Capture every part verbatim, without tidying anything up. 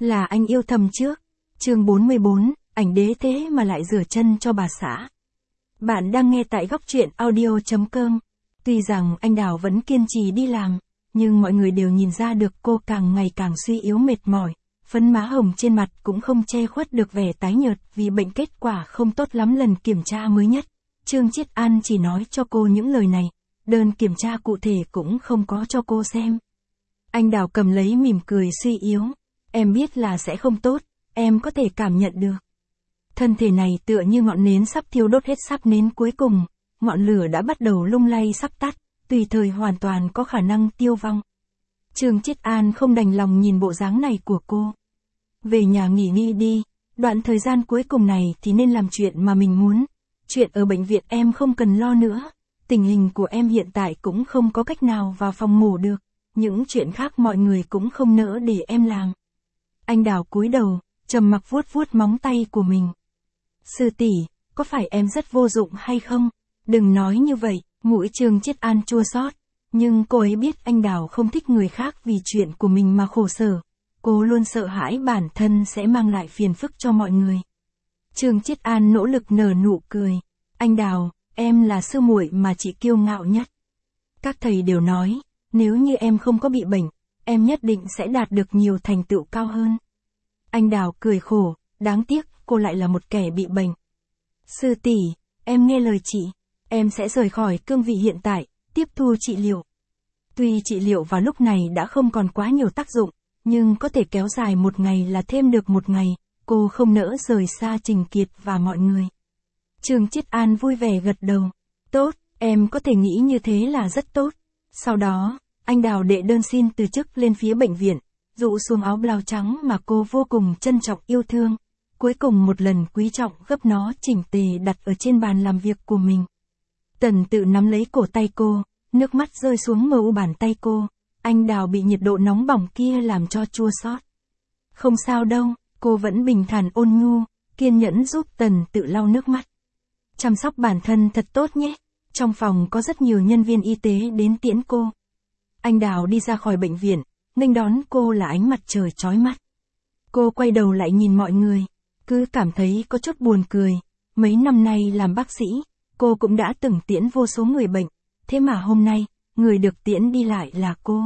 Là anh yêu thầm trước. Chương bốn mươi bốn, ảnh đế thế mà lại rửa chân cho bà xã. Bạn đang nghe tại góc truyện audio chấm com. Tuy rằng anh Đào vẫn kiên trì đi làm, nhưng mọi người đều nhìn ra được cô càng ngày càng suy yếu mệt mỏi, phấn má hồng trên mặt cũng không che khuất được vẻ tái nhợt vì bệnh kết quả không tốt lắm lần kiểm tra mới nhất. Trương Chiết An chỉ nói cho cô những lời này, đơn kiểm tra cụ thể cũng không có cho cô xem. Anh Đào cầm lấy mỉm cười suy yếu, em biết là sẽ không tốt, em có thể cảm nhận được. Thân thể này tựa như ngọn nến sắp thiêu đốt hết sắp nến cuối cùng, ngọn lửa đã bắt đầu lung lay sắp tắt, tùy thời hoàn toàn có khả năng tiêu vong. Trương Chiết An không đành lòng nhìn bộ dáng này của cô. Về nhà nghỉ ngơi đi, đoạn thời gian cuối cùng này thì nên làm chuyện mà mình muốn. Chuyện ở bệnh viện em không cần lo nữa, tình hình của em hiện tại cũng không có cách nào vào phòng mổ được, những chuyện khác mọi người cũng không nỡ để em làm. Anh Đào cúi đầu, trầm mặc vuốt vuốt móng tay của mình. Sư tỷ, có phải em rất vô dụng hay không? Đừng nói như vậy, mũi Trương Chiết An chua xót, nhưng cô ấy biết anh Đào không thích người khác vì chuyện của mình mà khổ sở. Cô luôn sợ hãi bản thân sẽ mang lại phiền phức cho mọi người. Trương Chiết An nỗ lực nở nụ cười. Anh Đào, em là sư muội mà chị kiêu ngạo nhất. Các thầy đều nói, nếu như em không có bị bệnh, em nhất định sẽ đạt được nhiều thành tựu cao hơn. Anh Đào cười khổ, đáng tiếc cô lại là một kẻ bị bệnh. Sư tỷ, em nghe lời chị, em sẽ rời khỏi cương vị hiện tại, tiếp thu trị liệu. Tuy trị liệu vào lúc này đã không còn quá nhiều tác dụng, nhưng có thể kéo dài một ngày là thêm được một ngày, cô không nỡ rời xa Trình Kiệt và mọi người. Trương Chiết An vui vẻ gật đầu. Tốt, em có thể nghĩ như thế là rất tốt. Sau đó, anh Đào đệ đơn xin từ chức lên phía bệnh viện, dụ xuống áo blau trắng mà cô vô cùng trân trọng yêu thương. Cuối cùng một lần quý trọng gấp nó chỉnh tề đặt ở trên bàn làm việc của mình. Tần Tự nắm lấy cổ tay cô, nước mắt rơi xuống mờ u bàn tay cô. Anh Đào bị nhiệt độ nóng bỏng kia làm cho chua xót. Không sao đâu, cô vẫn bình thản ôn nhu, kiên nhẫn giúp Tần Tự lau nước mắt. Chăm sóc bản thân thật tốt nhé. Trong phòng có rất nhiều nhân viên y tế đến tiễn cô. Anh Đào đi ra khỏi bệnh viện, nghênh đón cô là ánh mặt trời chói mắt. Cô quay đầu lại nhìn mọi người, cứ cảm thấy có chút buồn cười. Mấy năm nay làm bác sĩ, cô cũng đã từng tiễn vô số người bệnh, thế mà hôm nay, người được tiễn đi lại là cô.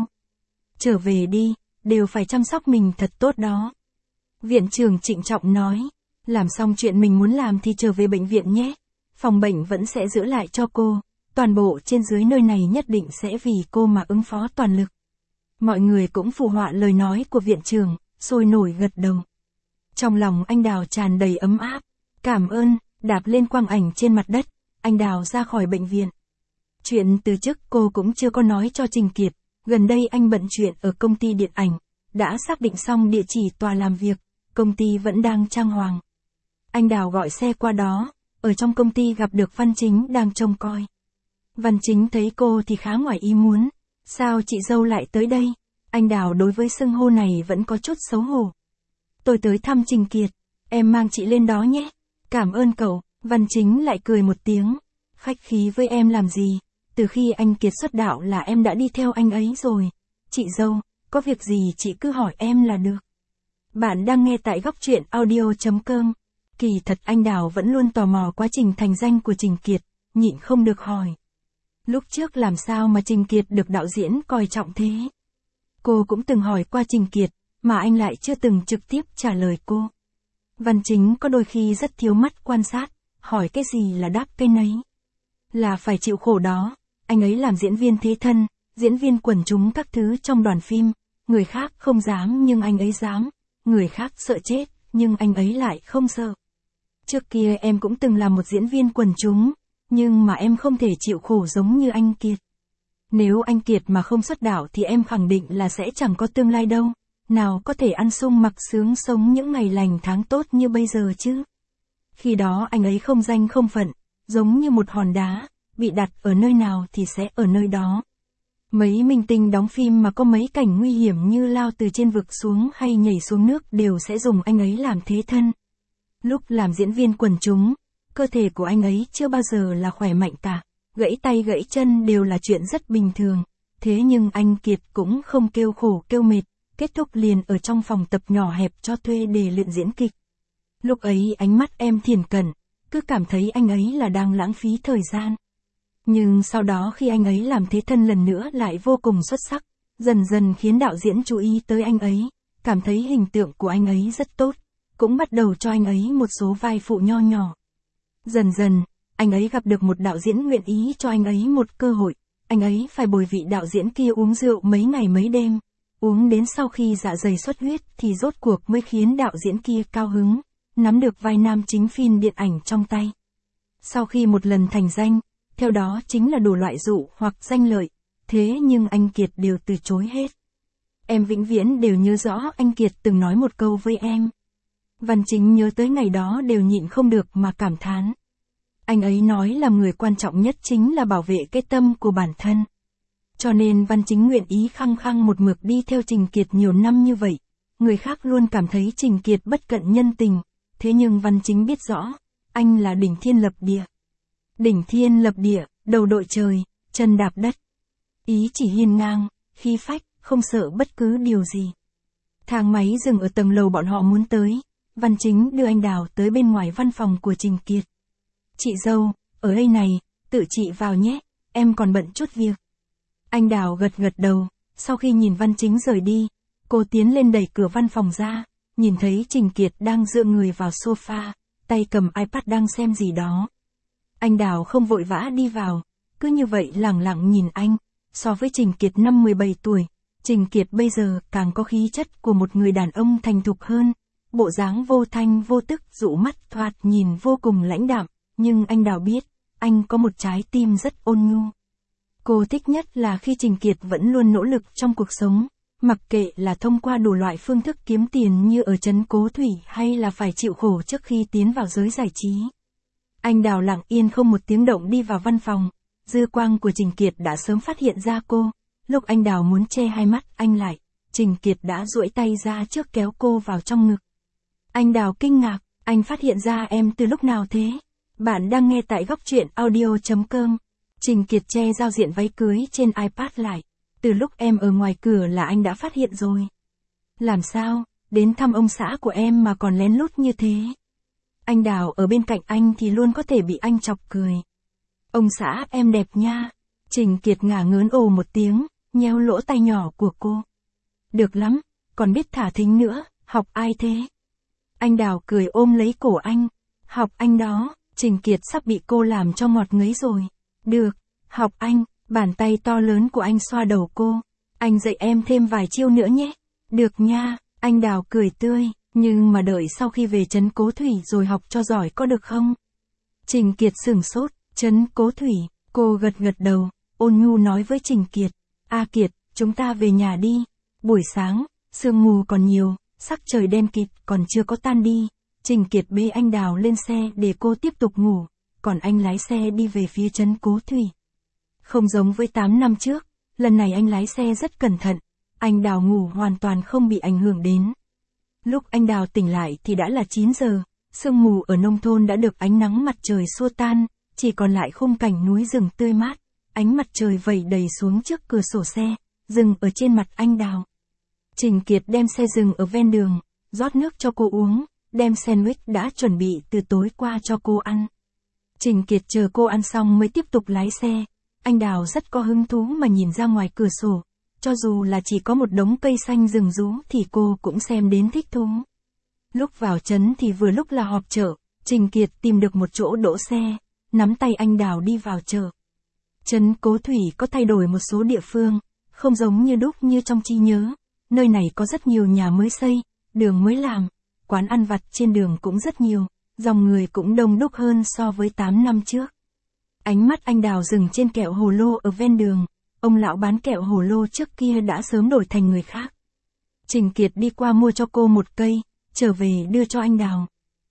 Trở về đi, đều phải chăm sóc mình thật tốt đó. Viện trưởng trịnh trọng nói, làm xong chuyện mình muốn làm thì trở về bệnh viện nhé. Phòng bệnh vẫn sẽ giữ lại cho cô, toàn bộ trên dưới nơi này nhất định sẽ vì cô mà ứng phó toàn lực. Mọi người cũng phù họa lời nói của viện trưởng, sôi nổi gật đầu. Trong lòng anh Đào tràn đầy ấm áp, cảm ơn, đạp lên quang ảnh trên mặt đất, anh Đào ra khỏi bệnh viện. Chuyện từ chức cô cũng chưa có nói cho Trình Kiệt, gần đây anh bận chuyện ở công ty điện ảnh, đã xác định xong địa chỉ tòa làm việc, công ty vẫn đang trang hoàng. Anh Đào gọi xe qua đó, ở trong công ty gặp được Văn Chính đang trông coi. Văn Chính thấy cô thì khá ngoài ý muốn, sao chị dâu lại tới đây? Anh Đào đối với xưng hô này vẫn có chút xấu hổ. Tôi tới thăm Trình Kiệt, em mang chị lên đó nhé. Cảm ơn cậu. Văn Chính lại cười một tiếng, khách khí với em làm gì, từ khi anh Kiệt xuất đạo là em đã đi theo anh ấy rồi. Chị dâu, có việc gì chị cứ hỏi em là được. Bạn đang nghe tại góc truyện audio chấm com. Kỳ thật anh Đào vẫn luôn tò mò quá trình thành danh của Trình Kiệt, nhịn không được hỏi. Lúc trước làm sao mà Trình Kiệt được đạo diễn coi trọng thế? Cô cũng từng hỏi qua Trình Kiệt, mà anh lại chưa từng trực tiếp trả lời cô. Văn Chính có đôi khi rất thiếu mắt quan sát, hỏi cái gì là đáp cái nấy. Là phải chịu khổ đó, anh ấy làm diễn viên thế thân, diễn viên quần chúng các thứ trong đoàn phim, người khác không dám nhưng anh ấy dám, người khác sợ chết, nhưng anh ấy lại không sợ. Trước kia em cũng từng là một diễn viên quần chúng, nhưng mà em không thể chịu khổ giống như anh Kiệt. Nếu anh Kiệt mà không xuất đạo thì em khẳng định là sẽ chẳng có tương lai đâu, nào có thể ăn sung mặc sướng sống những ngày lành tháng tốt như bây giờ chứ. Khi đó anh ấy không danh không phận, giống như một hòn đá, bị đặt ở nơi nào thì sẽ ở nơi đó. Mấy minh tinh đóng phim mà có mấy cảnh nguy hiểm như lao từ trên vực xuống hay nhảy xuống nước đều sẽ dùng anh ấy làm thế thân. Lúc làm diễn viên quần chúng, cơ thể của anh ấy chưa bao giờ là khỏe mạnh cả, gãy tay gãy chân đều là chuyện rất bình thường. Thế nhưng anh Kiệt cũng không kêu khổ kêu mệt, kết thúc liền ở trong phòng tập nhỏ hẹp cho thuê để luyện diễn kịch. Lúc ấy ánh mắt em thiển cận, cứ cảm thấy anh ấy là đang lãng phí thời gian. Nhưng sau đó khi anh ấy làm thế thân lần nữa lại vô cùng xuất sắc, dần dần khiến đạo diễn chú ý tới anh ấy, cảm thấy hình tượng của anh ấy rất tốt, cũng bắt đầu cho anh ấy một số vai phụ nho nhỏ. Dần dần, anh ấy gặp được một đạo diễn nguyện ý cho anh ấy một cơ hội, anh ấy phải bồi vị đạo diễn kia uống rượu mấy ngày mấy đêm, uống đến sau khi dạ dày xuất huyết thì rốt cuộc mới khiến đạo diễn kia cao hứng, nắm được vai nam chính phim điện ảnh trong tay. Sau khi một lần thành danh, theo đó chính là đủ loại dụ hoặc danh lợi, thế nhưng anh Kiệt đều từ chối hết. Em vĩnh viễn đều nhớ rõ anh Kiệt từng nói một câu với em. Văn Chính nhớ tới ngày đó đều nhịn không được mà cảm thán. Anh ấy nói là người quan trọng nhất chính là bảo vệ cái tâm của bản thân. Cho nên Văn Chính nguyện ý khăng khăng một mực đi theo Trình Kiệt nhiều năm như vậy. Người khác luôn cảm thấy Trình Kiệt bất cận nhân tình, thế nhưng Văn Chính biết rõ, anh là đỉnh thiên lập địa. Đỉnh thiên lập địa, đầu đội trời, chân đạp đất. Ý chỉ hiên ngang, khí phách, không sợ bất cứ điều gì. Thang máy dừng ở tầng lầu bọn họ muốn tới. Văn Chính đưa anh Đào tới bên ngoài văn phòng của Trình Kiệt. Chị dâu, ở đây này, tự chị vào nhé, em còn bận chút việc. Anh Đào gật gật đầu, sau khi nhìn Văn Chính rời đi, cô tiến lên đẩy cửa văn phòng ra, nhìn thấy Trình Kiệt đang dựa người vào sofa, tay cầm iPad đang xem gì đó. Anh Đào không vội vã đi vào, cứ như vậy lẳng lặng nhìn anh, so với Trình Kiệt năm mười bảy tuổi, Trình Kiệt bây giờ càng có khí chất của một người đàn ông thành thục hơn, bộ dáng vô thanh vô tức dụ mắt thoạt nhìn vô cùng lãnh đạm, nhưng anh Đào biết, anh có một trái tim rất ôn nhu. Cô thích nhất là khi Trình Kiệt vẫn luôn nỗ lực trong cuộc sống, mặc kệ là thông qua đủ loại phương thức kiếm tiền như ở trấn Cố Thủy hay là phải chịu khổ trước khi tiến vào giới giải trí. Anh Đào lặng yên không một tiếng động đi vào văn phòng, dư quang của Trình Kiệt đã sớm phát hiện ra cô, lúc anh Đào muốn che hai mắt anh lại, Trình Kiệt đã duỗi tay ra trước kéo cô vào trong ngực. Anh Đào kinh ngạc, anh phát hiện ra em từ lúc nào thế? Bạn đang nghe tại góc truyện audio chấm com. Trình Kiệt che giao diện váy cưới trên iPad lại. Từ lúc em ở ngoài cửa là anh đã phát hiện rồi. Làm sao, đến thăm ông xã của em mà còn lén lút như thế? Anh Đào ở bên cạnh anh thì luôn có thể bị anh chọc cười. Ông xã em đẹp nha. Trình Kiệt ngả ngớn ồ một tiếng, nheo lỗ tai nhỏ của cô. Được lắm, còn biết thả thính nữa, học ai thế? Anh Đào cười ôm lấy cổ anh. Học anh đó, Trình Kiệt sắp bị cô làm cho ngọt ngấy rồi. Được, học anh, bàn tay to lớn của anh xoa đầu cô. Anh dạy em thêm vài chiêu nữa nhé. Được nha, anh Đào cười tươi, nhưng mà đợi sau khi về trấn Cố Thủy rồi học cho giỏi có được không? Trình Kiệt sửng sốt, trấn Cố Thủy, cô gật gật đầu, ôn nhu nói với Trình Kiệt. A Kiệt, chúng ta về nhà đi. Buổi sáng, sương mù còn nhiều, sắc trời đen kịt còn chưa có tan đi. Trình Kiệt bế anh Đào lên xe để cô tiếp tục ngủ, còn anh lái xe đi về phía trấn Cố Thủy. Không giống với tám năm trước, lần này anh lái xe rất cẩn thận, anh Đào ngủ hoàn toàn không bị ảnh hưởng đến. Lúc anh Đào tỉnh lại thì đã là chín giờ, sương mù ở nông thôn đã được ánh nắng mặt trời xua tan, chỉ còn lại khung cảnh núi rừng tươi mát, ánh mặt trời vẩy đầy xuống trước cửa sổ xe, dừng ở trên mặt anh Đào. Trình Kiệt đem xe dừng ở ven đường, rót nước cho cô uống, đem sandwich đã chuẩn bị từ tối qua cho cô ăn. Trình Kiệt chờ cô ăn xong mới tiếp tục lái xe. Anh Đào rất có hứng thú mà nhìn ra ngoài cửa sổ, cho dù là chỉ có một đống cây xanh rừng rú thì cô cũng xem đến thích thú. Lúc vào trấn thì vừa lúc là họp chợ, Trình Kiệt tìm được một chỗ đỗ xe, nắm tay anh Đào đi vào chợ. Trấn Cố Thủy có thay đổi một số địa phương, không giống như đúc như trong trí nhớ, nơi này có rất nhiều nhà mới xây, đường mới làm, quán ăn vặt trên đường cũng rất nhiều, dòng người cũng đông đúc hơn so với tám năm trước. Ánh mắt anh Đào dừng trên kẹo hồ lô ở ven đường, ông lão bán kẹo hồ lô trước kia đã sớm đổi thành người khác. Trình Kiệt đi qua mua cho cô một cây, trở về đưa cho anh Đào.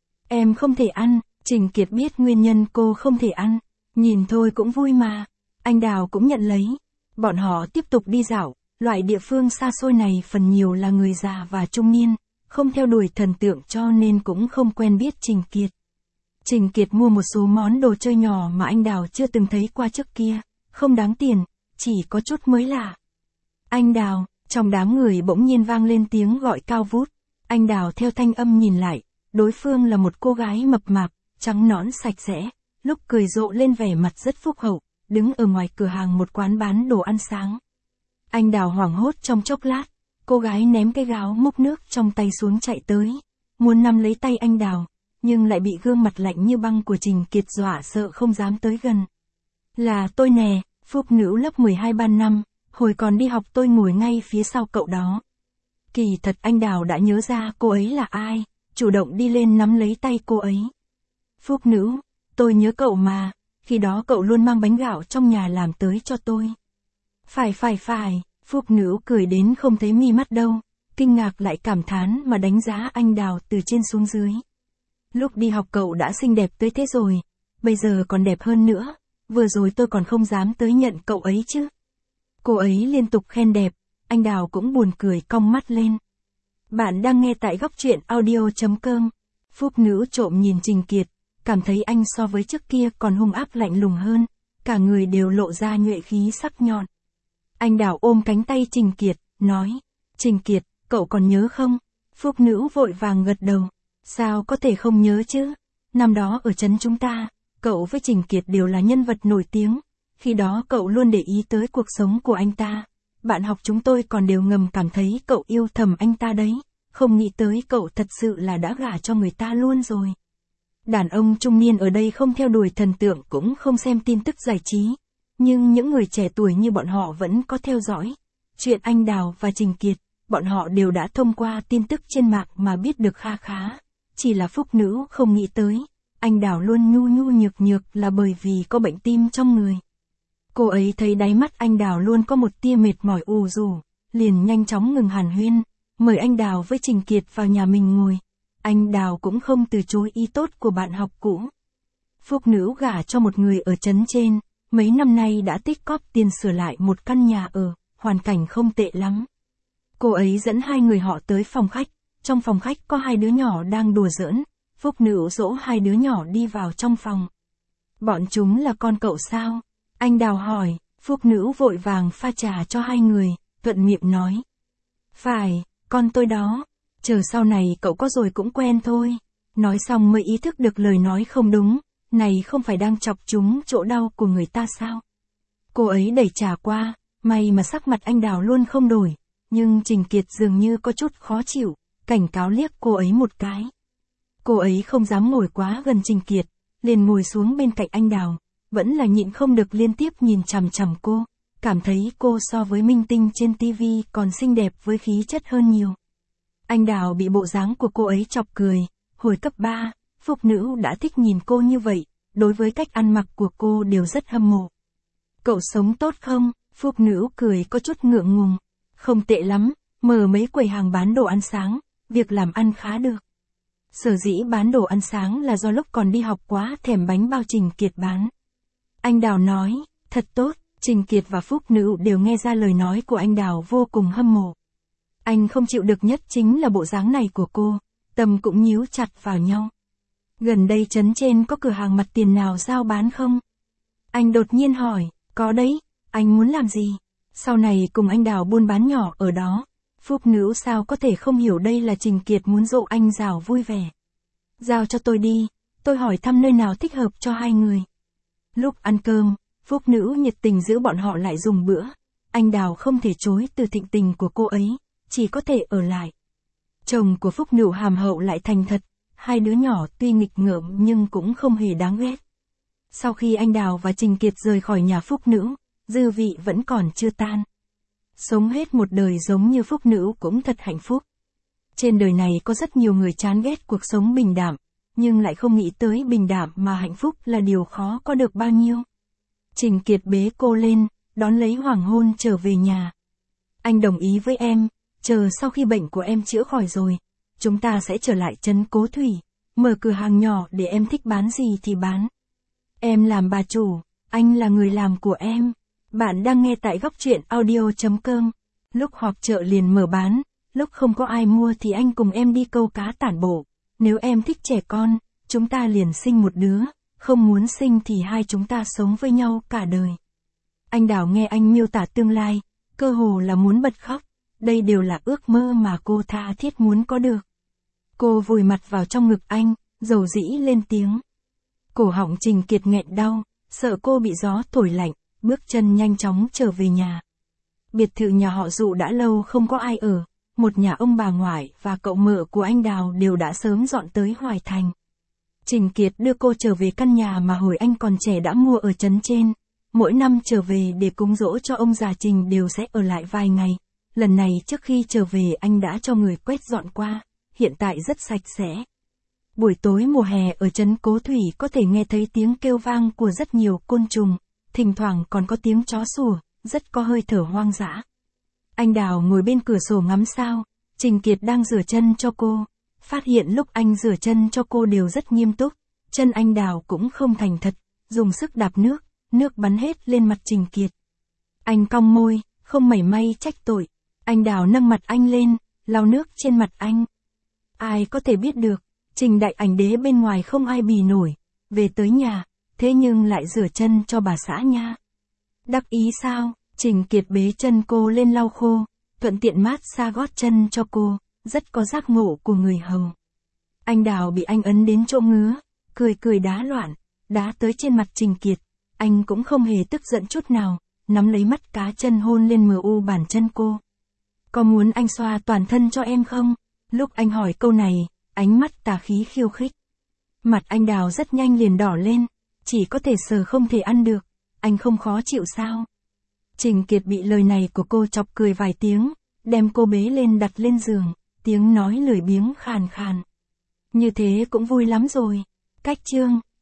Em không thể ăn, Trình Kiệt biết nguyên nhân cô không thể ăn, nhìn thôi cũng vui mà. Anh Đào cũng nhận lấy. Bọn họ tiếp tục đi dạo, loại địa phương xa xôi này phần nhiều là người già và trung niên, không theo đuổi thần tượng cho nên cũng không quen biết Trình Kiệt. Trình Kiệt mua một số món đồ chơi nhỏ mà anh Đào chưa từng thấy qua trước kia, không đáng tiền, chỉ có chút mới lạ. Anh Đào, Trong đám người bỗng nhiên vang lên tiếng gọi cao vút. Anh Đào theo thanh âm nhìn lại, đối phương là một cô gái mập mạp, trắng nõn sạch sẽ, lúc cười rộ lên vẻ mặt rất phúc hậu, đứng ở ngoài cửa hàng một quán bán đồ ăn sáng. Anh Đào hoảng hốt trong chốc lát, cô gái ném cái gáo múc nước trong tay xuống chạy tới, muốn nắm lấy tay anh Đào, nhưng lại bị gương mặt lạnh như băng của Trình Kiệt dọa sợ không dám tới gần. Là tôi nè, phúc nữ lớp mười hai ban năm, hồi còn đi học tôi ngồi ngay phía sau cậu đó. Kỳ thật anh Đào đã nhớ ra cô ấy là ai, chủ động đi lên nắm lấy tay cô ấy. Phúc nữ, tôi nhớ cậu mà, khi đó cậu luôn mang bánh gạo trong nhà làm tới cho tôi. Phải phải phải, phúc nữ cười đến không thấy mi mắt đâu, kinh ngạc lại cảm thán mà đánh giá anh Đào từ trên xuống dưới. Lúc đi học cậu đã xinh đẹp tới thế rồi, bây giờ còn đẹp hơn nữa, vừa rồi tôi còn không dám tới nhận cậu ấy chứ. Cô ấy liên tục khen đẹp, anh Đào cũng buồn cười cong mắt lên. Bạn đang nghe tại góc truyện audio.com. Phúc nữ trộm nhìn Trình Kiệt, cảm thấy anh so với trước kia còn hung ác lạnh lùng hơn, cả người đều lộ ra nhuệ khí sắc nhọn. Anh Đào ôm cánh tay Trình Kiệt, nói, Trình Kiệt, cậu còn nhớ không? Phúc nữ vội vàng gật đầu, sao có thể không nhớ chứ? Năm đó ở trấn chúng ta, cậu với Trình Kiệt đều là nhân vật nổi tiếng, khi đó cậu luôn để ý tới cuộc sống của anh ta. Bạn học chúng tôi còn đều ngầm cảm thấy cậu yêu thầm anh ta đấy, không nghĩ tới cậu thật sự là đã gả cho người ta luôn rồi. Đàn ông trung niên ở đây không theo đuổi thần tượng cũng không xem tin tức giải trí, nhưng những người trẻ tuổi như bọn họ vẫn có theo dõi. Chuyện anh Đào và Trình Kiệt, bọn họ đều đã thông qua tin tức trên mạng mà biết được kha khá. Chỉ là phúc nữ không nghĩ tới, anh Đào luôn nhu nhu nhược nhược là bởi vì có bệnh tim trong người. Cô ấy thấy đáy mắt anh Đào luôn có một tia mệt mỏi ù rũ, liền nhanh chóng ngừng hàn huyên, mời anh Đào với Trình Kiệt vào nhà mình ngồi. Anh Đào cũng không từ chối ý tốt của bạn học cũ. Phúc nữ gả cho một người ở trấn trên, mấy năm nay đã tích cóp tiền sửa lại một căn nhà ở, hoàn cảnh không tệ lắm. Cô ấy dẫn hai người họ tới phòng khách, trong phòng khách có hai đứa nhỏ đang đùa giỡn, phúc nữ dỗ hai đứa nhỏ đi vào trong phòng. Bọn chúng là con cậu sao? Anh Đào hỏi, phúc nữ vội vàng pha trà cho hai người, thuận miệng nói. Phải, con tôi đó, chờ sau này cậu có rồi cũng quen thôi. Nói xong mới ý thức được lời nói không đúng, này không phải đang chọc chúng chỗ đau của người ta sao? Cô ấy đẩy trà qua, may mà sắc mặt anh Đào luôn không đổi, nhưng Trình Kiệt dường như có chút khó chịu, cảnh cáo liếc cô ấy một cái. Cô ấy không dám ngồi quá gần Trình Kiệt, liền ngồi xuống bên cạnh anh Đào, vẫn là nhịn không được liên tiếp nhìn chằm chằm cô, cảm thấy cô so với minh tinh trên ti vi còn xinh đẹp với khí chất hơn nhiều. Anh Đào bị bộ dáng của cô ấy chọc cười, hồi cấp ba, phúc nữ đã thích nhìn cô như vậy, đối với cách ăn mặc của cô đều rất hâm mộ. Cậu sống tốt không? Phúc nữ cười có chút ngượng ngùng. Không tệ lắm, mở mấy quầy hàng bán đồ ăn sáng, việc làm ăn khá được. Sở dĩ bán đồ ăn sáng là do lúc còn đi học quá thèm bánh bao Trình Kiệt bán. Anh Đào nói, thật tốt, Trình Kiệt và phúc nữ đều nghe ra lời nói của anh Đào vô cùng hâm mộ. Anh không chịu được nhất chính là bộ dáng này của cô, tâm cũng nhíu chặt vào nhau. Gần đây trấn trên có cửa hàng mặt tiền nào giao bán không? Anh đột nhiên hỏi, có đấy, anh muốn làm gì? Sau này cùng anh Đào buôn bán nhỏ ở đó. Phúc nữ sao có thể không hiểu đây là Trình Kiệt muốn dỗ anh Đào vui vẻ. Giao cho tôi đi, tôi hỏi thăm nơi nào thích hợp cho hai người. Lúc ăn cơm, phúc nữ nhiệt tình giữ bọn họ lại dùng bữa. Anh Đào không thể chối từ thịnh tình của cô ấy, chỉ có thể ở lại. Chồng của phúc nữ hàm hậu lại thành thật, hai đứa nhỏ tuy nghịch ngợm nhưng cũng không hề đáng ghét. Sau khi anh Đào và Trình Kiệt rời khỏi nhà phúc nữ, dư vị vẫn còn chưa tan. Sống hết một đời giống như phúc nữ cũng thật hạnh phúc. Trên đời này có rất nhiều người chán ghét cuộc sống bình đạm, nhưng lại không nghĩ tới bình đạm mà hạnh phúc là điều khó có được bao nhiêu. Trình Kiệt bế cô lên, đón lấy hoàng hôn trở về nhà. Anh đồng ý với em, chờ sau khi bệnh của em chữa khỏi rồi, chúng ta sẽ trở lại trấn Cố Thủy, mở cửa hàng nhỏ để em thích bán gì thì bán. Em làm bà chủ, anh là người làm của em. Bạn đang nghe tại góc truyện audio.com. Lúc họp chợ liền mở bán, lúc không có ai mua thì anh cùng em đi câu cá tản bộ. Nếu em thích trẻ con, chúng ta liền sinh một đứa, không muốn sinh thì hai chúng ta sống với nhau cả đời. Anh Đào nghe anh miêu tả tương lai, cơ hồ là muốn bật khóc, đây đều là ước mơ mà cô tha thiết muốn có được. Cô vùi mặt vào trong ngực anh, dầu dĩ lên tiếng. Cổ họng Trình Kiệt nghẹn đau, sợ cô bị gió thổi lạnh, bước chân nhanh chóng trở về nhà. Biệt thự nhà họ Dụ đã lâu không có ai ở, một nhà ông bà ngoại và cậu mợ của anh Đào đều đã sớm dọn tới Hoài Thành. Trình Kiệt đưa cô trở về căn nhà mà hồi anh còn trẻ đã mua ở trấn trên. Mỗi năm trở về để cúng giỗ cho ông già Trình đều sẽ ở lại vài ngày. Lần này trước khi trở về anh đã cho người quét dọn qua, hiện tại rất sạch sẽ. Buổi tối mùa hè ở trấn Cố Thủy có thể nghe thấy tiếng kêu vang của rất nhiều côn trùng, thỉnh thoảng còn có tiếng chó sủa, rất có hơi thở hoang dã. Anh Đào ngồi bên cửa sổ ngắm sao, Trình Kiệt đang rửa chân cho cô. Phát hiện lúc anh rửa chân cho cô đều rất nghiêm túc, chân anh Đào cũng không thành thật, dùng sức đạp nước, nước bắn hết lên mặt Trình Kiệt. Anh cong môi, không mảy may trách tội. Anh Đào nâng mặt anh lên, lau nước trên mặt anh. Ai có thể biết được, Trình đại ảnh đế bên ngoài không ai bì nổi, về tới nhà, thế nhưng lại rửa chân cho bà xã nha. Đắc ý sao? Trình Kiệt bế chân cô lên lau khô, thuận tiện mát xa gót chân cho cô, rất có giác ngộ của người hầu. Anh Đào bị anh ấn đến chỗ ngứa, cười cười đá loạn, đá tới trên mặt Trình Kiệt. Anh cũng không hề tức giận chút nào, nắm lấy mắt cá chân hôn lên mờ u bàn chân cô. Có muốn anh xoa toàn thân cho em không? Lúc anh hỏi câu này, ánh mắt tà khí khiêu khích. Mặt anh Đào rất nhanh liền đỏ lên, chỉ có thể sờ không thể ăn được. Anh không khó chịu sao? Trình Kiệt bị lời này của cô chọc cười vài tiếng, đem cô bế lên đặt lên giường, tiếng nói lười biếng khàn khàn. Như thế cũng vui lắm rồi. Cách chương